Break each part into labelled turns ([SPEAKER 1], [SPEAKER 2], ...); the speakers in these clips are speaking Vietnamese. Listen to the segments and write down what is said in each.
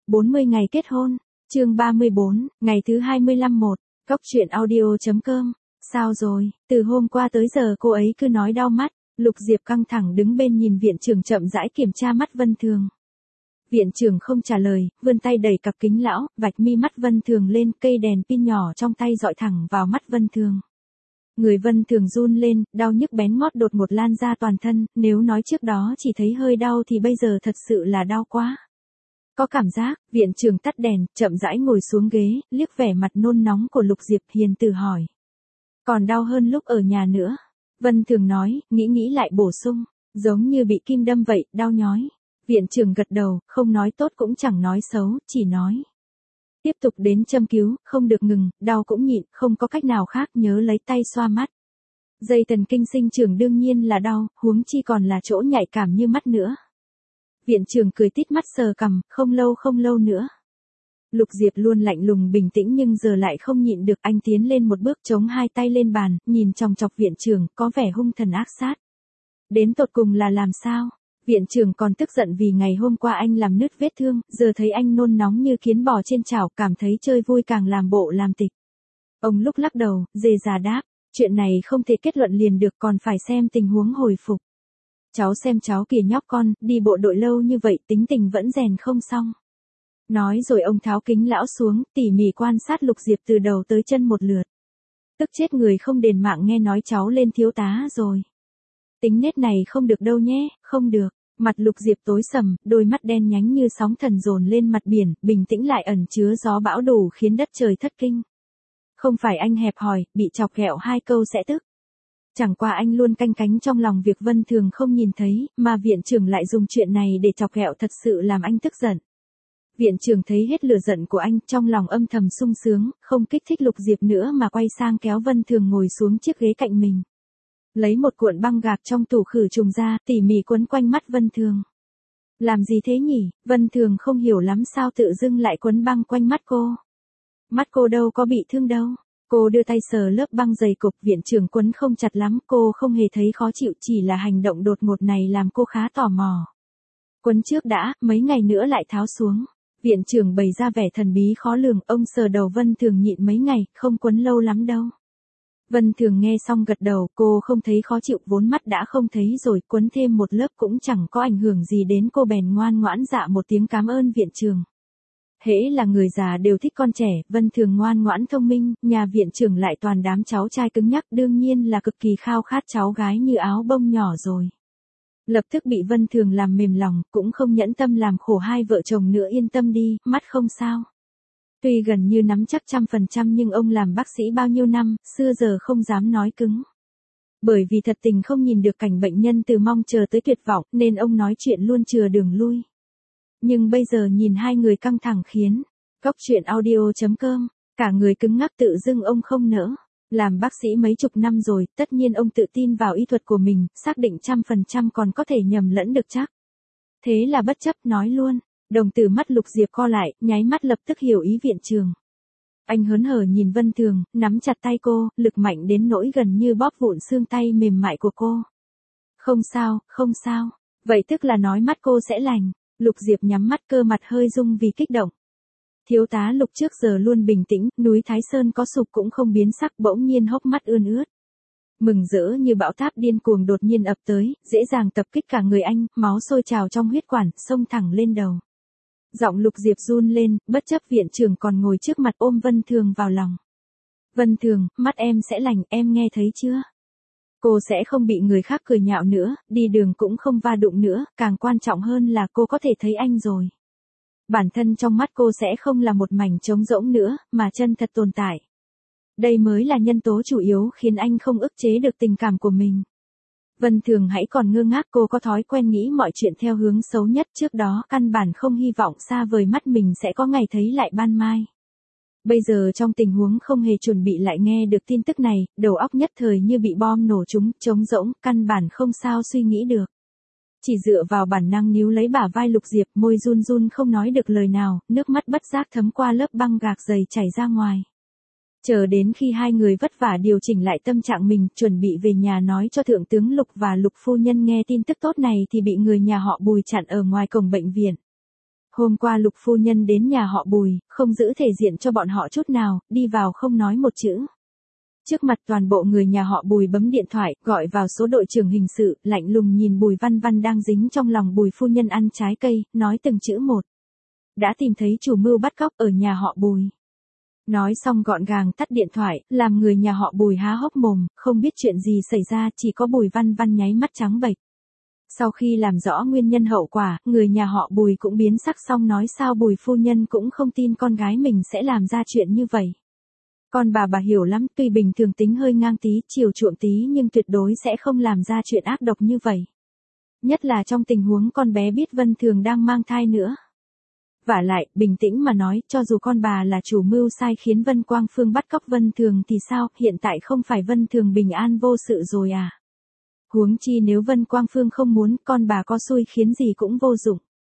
[SPEAKER 1] 40 ngày kết hôn, chương 34, ngày thứ 25 một, Cóc truyện audio.com, sao rồi, từ hôm qua tới giờ cô ấy cứ nói đau mắt, Lục Diệp căng thẳng đứng bên nhìn viện trưởng chậm rãi kiểm tra mắt Vân Thường. Viện trưởng không trả lời, vươn tay đẩy cặp kính lão, vạch mi mắt Vân Thường lên, cây đèn pin nhỏ trong tay dọi thẳng vào mắt Vân Thường. Người Vân Thường run lên, đau nhức bén ngót đột ngột lan ra toàn thân, nếu nói trước đó chỉ thấy hơi đau thì bây giờ thật sự là đau quá. Có cảm giác, viện trưởng tắt đèn, chậm rãi ngồi xuống ghế, liếc vẻ mặt nôn nóng của Lục Diệp hiền từ hỏi. Còn đau hơn lúc ở nhà nữa. Vân Thường nói, nghĩ lại bổ sung, giống như bị kim đâm vậy, đau nhói. Viện trưởng gật đầu, không nói tốt cũng chẳng nói xấu, chỉ nói. Tiếp tục đến châm cứu, không được ngừng, đau cũng nhịn, không có cách nào khác, nhớ lấy tay xoa mắt. Dây thần kinh sinh trưởng đương nhiên là đau, huống chi còn là chỗ nhạy cảm như mắt nữa. Viện trưởng cười tít mắt sờ cằm, không lâu nữa. Lục Diệp luôn lạnh lùng bình tĩnh nhưng giờ lại không nhịn được, anh tiến lên một bước chống hai tay lên bàn, nhìn chòng chọc viện trưởng, có vẻ hung thần ác sát. Đến tột cùng là làm sao? Viện trưởng còn tức giận vì ngày hôm qua anh làm nứt vết thương, giờ thấy anh nôn nóng như kiến bò trên chảo, cảm thấy chơi vui càng làm bộ làm tịch. Ông lúc lắc đầu, dề già đáp, chuyện này không thể kết luận liền được, còn phải xem tình huống hồi phục. Cháu xem cháu kìa nhóc con, đi bộ đội lâu như vậy tính tình vẫn rèn không xong. Nói rồi ông tháo kính lão xuống, tỉ mỉ quan sát Lục Diệp từ đầu tới chân một lượt. Tức chết người không đền mạng nghe nói cháu lên thiếu tá rồi. Tính nết này không được đâu nhé, không được. Mặt Lục Diệp tối sầm, đôi mắt đen nhánh như sóng thần dồn lên mặt biển, bình tĩnh lại ẩn chứa gió bão đủ khiến đất trời thất kinh. Không phải anh hẹp hòi, bị chọc ghẹo hai câu sẽ tức. Chẳng qua anh luôn canh cánh trong lòng việc Vân Thường không nhìn thấy, mà viện trưởng lại dùng chuyện này để chọc ghẹo, thật sự làm anh tức giận. Viện trưởng thấy hết lửa giận của anh, trong lòng âm thầm sung sướng, không kích thích Lục Diệp nữa mà quay sang kéo Vân Thường ngồi xuống chiếc ghế cạnh mình. Lấy một cuộn băng gạc trong tủ khử trùng ra, tỉ mỉ quấn quanh mắt Vân Thường. Làm gì thế nhỉ? Vân Thường không hiểu lắm sao tự dưng lại quấn băng quanh mắt cô. Mắt cô đâu có bị thương đâu. Cô đưa tay sờ lớp băng dày cục, viện trưởng quấn không chặt lắm, cô không hề thấy khó chịu, chỉ là hành động đột ngột này làm cô khá tò mò. Quấn trước đã, mấy ngày nữa lại tháo xuống. Viện trưởng bày ra vẻ thần bí khó lường, ông sờ đầu Vân Thường nhịn mấy ngày, không quấn lâu lắm đâu. Vân Thường nghe xong gật đầu, cô không thấy khó chịu, vốn mắt đã không thấy rồi, quấn thêm một lớp cũng chẳng có ảnh hưởng gì đến cô, bèn ngoan ngoãn dạ một tiếng cảm ơn viện trưởng. Hễ là người già đều thích con trẻ, Vân Thường ngoan ngoãn thông minh, nhà viện trưởng lại toàn đám cháu trai cứng nhắc, đương nhiên là cực kỳ khao khát cháu gái như áo bông nhỏ rồi. Lập tức bị Vân Thường làm mềm lòng, cũng không nhẫn tâm làm khổ hai vợ chồng nữa, yên tâm đi, mắt không sao. Tuy gần như nắm chắc 100% nhưng ông làm bác sĩ bao nhiêu năm, xưa giờ không dám nói cứng. Bởi vì thật tình không nhìn được cảnh bệnh nhân từ mong chờ tới tuyệt vọng, nên ông nói chuyện luôn chừa đường lui. Nhưng bây giờ nhìn hai người căng thẳng khiến Cóc truyện audio.com, cả người cứng ngắc, tự dưng ông không nỡ. Làm bác sĩ mấy chục năm rồi, tất nhiên ông tự tin vào y thuật của mình, xác định 100% còn có thể nhầm lẫn được chắc. Thế là bất chấp nói luôn. Đồng tử mắt Lục Diệp co lại, nháy mắt lập tức hiểu ý viện trưởng. Anh hớn hở nhìn Vân Thường, nắm chặt tay cô, lực mạnh đến nỗi gần như bóp vụn xương tay mềm mại của cô. Không sao. Vậy tức là nói mắt cô sẽ lành. Lục Diệp nhắm mắt, cơ mặt hơi rung vì kích động. Thiếu tá Lục trước giờ luôn bình tĩnh, núi Thái Sơn có sụp cũng không biến sắc, bỗng nhiên hốc mắt ươn ướt. Mừng rỡ như bão táp điên cuồng đột nhiên ập tới, dễ dàng tập kích cả người anh, máu sôi trào trong huyết quản, xông thẳng lên đầu. Giọng Lục Diệp run lên, bất chấp viện trưởng còn ngồi trước mặt, ôm Vân Thường vào lòng. Vân Thường, mắt em sẽ lành, em nghe thấy chưa? Cô sẽ không bị người khác cười nhạo nữa, đi đường cũng không va đụng nữa, càng quan trọng hơn là cô có thể thấy anh rồi. Bản thân trong mắt cô sẽ không là một mảnh trống rỗng nữa, mà chân thật tồn tại. Đây mới là nhân tố chủ yếu khiến anh không ức chế được tình cảm của mình. Vân Thường hãy còn ngơ ngác, cô có thói quen nghĩ mọi chuyện theo hướng xấu nhất, trước đó căn bản không hy vọng xa vời mắt mình sẽ có ngày thấy lại ban mai. Bây giờ trong tình huống không hề chuẩn bị lại nghe được tin tức này, đầu óc nhất thời như bị bom nổ trúng, trống rỗng, căn bản không sao suy nghĩ được. Chỉ dựa vào bản năng níu lấy bả vai Lục Diệp, môi run run không nói được lời nào, nước mắt bất giác thấm qua lớp băng gạc dày chảy ra ngoài. Chờ đến khi hai người vất vả điều chỉnh lại tâm trạng mình, chuẩn bị về nhà nói cho thượng tướng Lục và Lục phu nhân nghe tin tức tốt này thì bị người nhà họ Bùi chặn ở ngoài cổng bệnh viện. Hôm qua Lục phu nhân đến nhà họ Bùi, không giữ thể diện cho bọn họ chút nào, đi vào không nói một chữ. Trước mặt toàn bộ người nhà họ Bùi bấm điện thoại, gọi vào số đội trưởng hình sự, lạnh lùng nhìn Bùi Văn Văn đang dính trong lòng Bùi phu nhân ăn trái cây, nói từng chữ một. Đã tìm thấy chủ mưu bắt cóc ở nhà họ Bùi. Nói xong gọn gàng tắt điện thoại, làm người nhà họ Bùi há hốc mồm, không biết chuyện gì xảy ra, chỉ có Bùi Văn Văn nháy mắt trắng bệch. Sau khi làm rõ nguyên nhân hậu quả, người nhà họ Bùi cũng biến sắc xong nói sao Bùi phu nhân cũng không tin con gái mình sẽ làm ra chuyện như vậy. Con bà hiểu lắm, tuy bình thường tính hơi ngang tí, chiều chuộng tí nhưng tuyệt đối sẽ không làm ra chuyện ác độc như vậy. Nhất là trong tình huống con bé biết Vân Thường đang mang thai nữa. Vả lại, bình tĩnh mà nói, cho dù con bà là chủ mưu sai khiến Vân Quang Phương bắt cóc Vân Thường thì sao, hiện tại không phải Vân Thường bình an vô sự rồi à? Huống chi nếu Vân Quang Phương không muốn, con bà có xui khiến gì cũng vô dụng.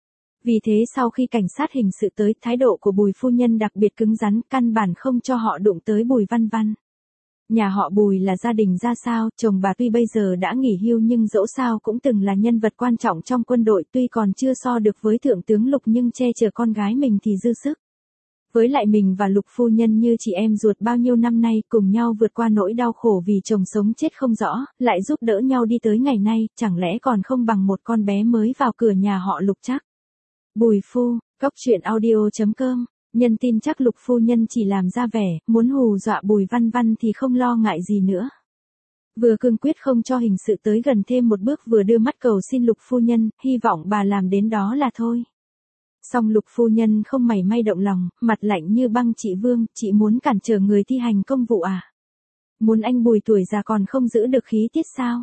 [SPEAKER 1] Vì thế sau khi cảnh sát hình sự tới, thái độ của Bùi phu nhân đặc biệt cứng rắn, căn bản không cho họ đụng tới Bùi Văn Văn. Nhà họ Bùi là gia đình ra sao, chồng bà tuy bây giờ đã nghỉ hưu nhưng dẫu sao cũng từng là nhân vật quan trọng trong quân đội, tuy còn chưa so được với thượng tướng Lục nhưng che chở con gái mình thì dư sức. Với lại mình và Lục phu nhân như chị em ruột bao nhiêu năm nay, cùng nhau vượt qua nỗi đau khổ vì chồng sống chết không rõ, lại giúp đỡ nhau đi tới ngày nay, chẳng lẽ còn không bằng một con bé mới vào cửa nhà họ Lục chắc. Bùi phu, cóc truyện audio.com, nhân tin chắc Lục phu nhân chỉ làm ra vẻ, muốn hù dọa Bùi Văn Văn thì không lo ngại gì nữa. Vừa cương quyết không cho hình sự tới gần thêm một bước, vừa đưa mắt cầu xin Lục phu nhân, hy vọng bà làm đến đó là thôi. Song Lục phu nhân không mảy may động lòng, mặt lạnh như băng. Chị Vương, chị muốn cản trở người thi hành công vụ à? Muốn anh Bùi tuổi già còn không giữ được khí tiết sao?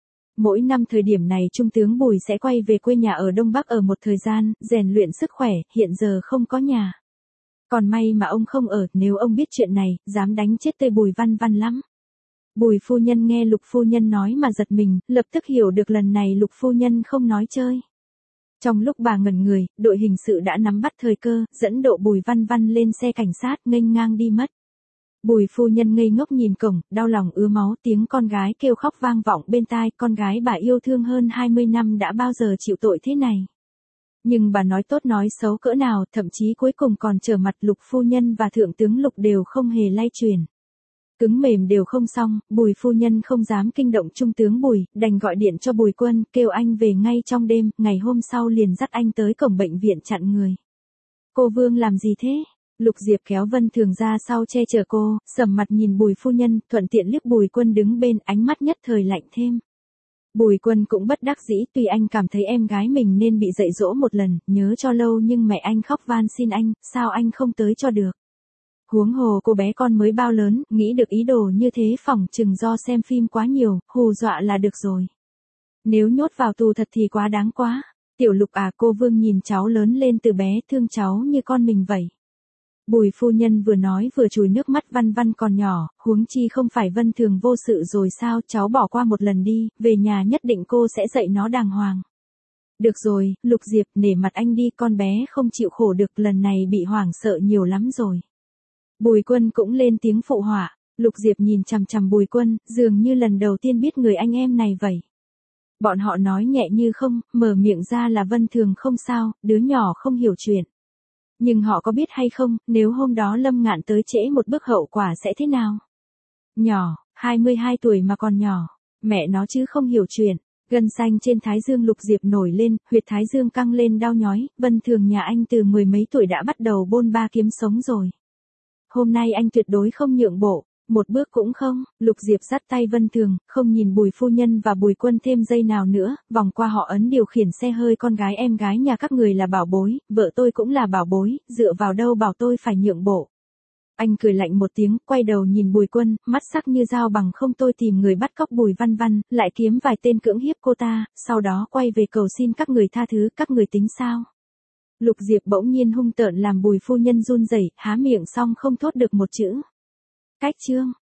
[SPEAKER 1] Mỗi năm thời điểm này Trung tướng Bùi sẽ quay về quê nhà ở Đông Bắc ở một thời gian, rèn luyện sức khỏe, hiện giờ không có nhà. Còn may mà ông không ở, nếu ông biết chuyện này, dám đánh chết tươi Bùi Văn Văn lắm. Bùi phu nhân nghe Lục phu nhân nói mà giật mình, lập tức hiểu được lần này Lục phu nhân không nói chơi. Trong lúc bà ngẩn người, đội hình sự đã nắm bắt thời cơ, dẫn độ Bùi Văn Văn lên xe cảnh sát, nghênh ngang đi mất. Bùi phu nhân ngây ngốc nhìn cổng, đau lòng ứa máu, tiếng con gái kêu khóc vang vọng bên tai, con gái bà yêu thương hơn 20 năm đã bao giờ chịu tội thế này. Nhưng bà nói tốt nói xấu cỡ nào, thậm chí cuối cùng còn trở mặt Lục phu nhân và thượng tướng Lục đều không hề lay chuyển. Cứng mềm đều không xong, Bùi phu nhân không dám kinh động Trung tướng Bùi, đành gọi điện cho Bùi Quân, kêu anh về ngay trong đêm, ngày hôm sau liền dắt anh tới cổng bệnh viện chặn người. Cô Vương làm gì thế? Lục Diệp kéo Vân Thường ra sau che chở cô, sầm mặt nhìn Bùi phu nhân, thuận tiện liếc Bùi Quân đứng bên, ánh mắt nhất thời lạnh thêm. Bùi Quân cũng bất đắc dĩ, tuy anh cảm thấy em gái mình nên bị dạy dỗ một lần, nhớ cho lâu nhưng mẹ anh khóc van xin anh, sao anh không tới cho được. Huống hồ cô bé con mới bao lớn, nghĩ được ý đồ như thế phỏng chừng do xem phim quá nhiều, hù dọa là được rồi. Nếu nhốt vào tù thật thì quá đáng quá. Tiểu Lục à, cô Vương nhìn cháu lớn lên từ bé, thương cháu như con mình vậy. Bùi phu nhân vừa nói vừa chùi nước mắt. Văn Văn còn nhỏ, huống chi không phải Vân Thường vô sự rồi sao, cháu bỏ qua một lần đi, về nhà nhất định cô sẽ dạy nó đàng hoàng. Được rồi, Lục Diệp, nể mặt anh đi, con bé không chịu khổ được, lần này bị hoảng sợ nhiều lắm rồi. Bùi Quân cũng lên tiếng phụ họa. Lục Diệp nhìn chằm chằm Bùi Quân, dường như lần đầu tiên biết người anh em này vậy. Bọn họ nói nhẹ như không, mở miệng ra là Vân Thường không sao, đứa nhỏ không hiểu chuyện. Nhưng họ có biết hay không, nếu hôm đó Lâm Ngạn tới trễ một bước hậu quả sẽ thế nào? Nhỏ, 22 tuổi mà còn nhỏ, mẹ nó chứ không hiểu chuyện. Gân xanh trên thái dương Lục Diệp nổi lên, huyệt thái dương căng lên đau nhói, Vân Thường nhà anh từ mười mấy tuổi đã bắt đầu bôn ba kiếm sống rồi. Hôm nay anh tuyệt đối không nhượng bộ, một bước cũng không. Lục Diệp dắt tay Vân Thường, không nhìn Bùi phu nhân và Bùi Quân thêm giây nào nữa, vòng qua họ ấn điều khiển xe hơi. Con gái em gái nhà các người là bảo bối, vợ tôi cũng là bảo bối, dựa vào đâu bảo tôi phải nhượng bộ. Anh cười lạnh một tiếng, quay đầu nhìn Bùi Quân, mắt sắc như dao bằng không, tôi tìm người bắt cóc Bùi Văn Văn, lại kiếm vài tên cưỡng hiếp cô ta, sau đó quay về cầu xin các người tha thứ, các người tính sao? Lục Diệp bỗng nhiên hung tợn làm Bùi phu nhân run rẩy, há miệng xong không thốt được một chữ. Cách chương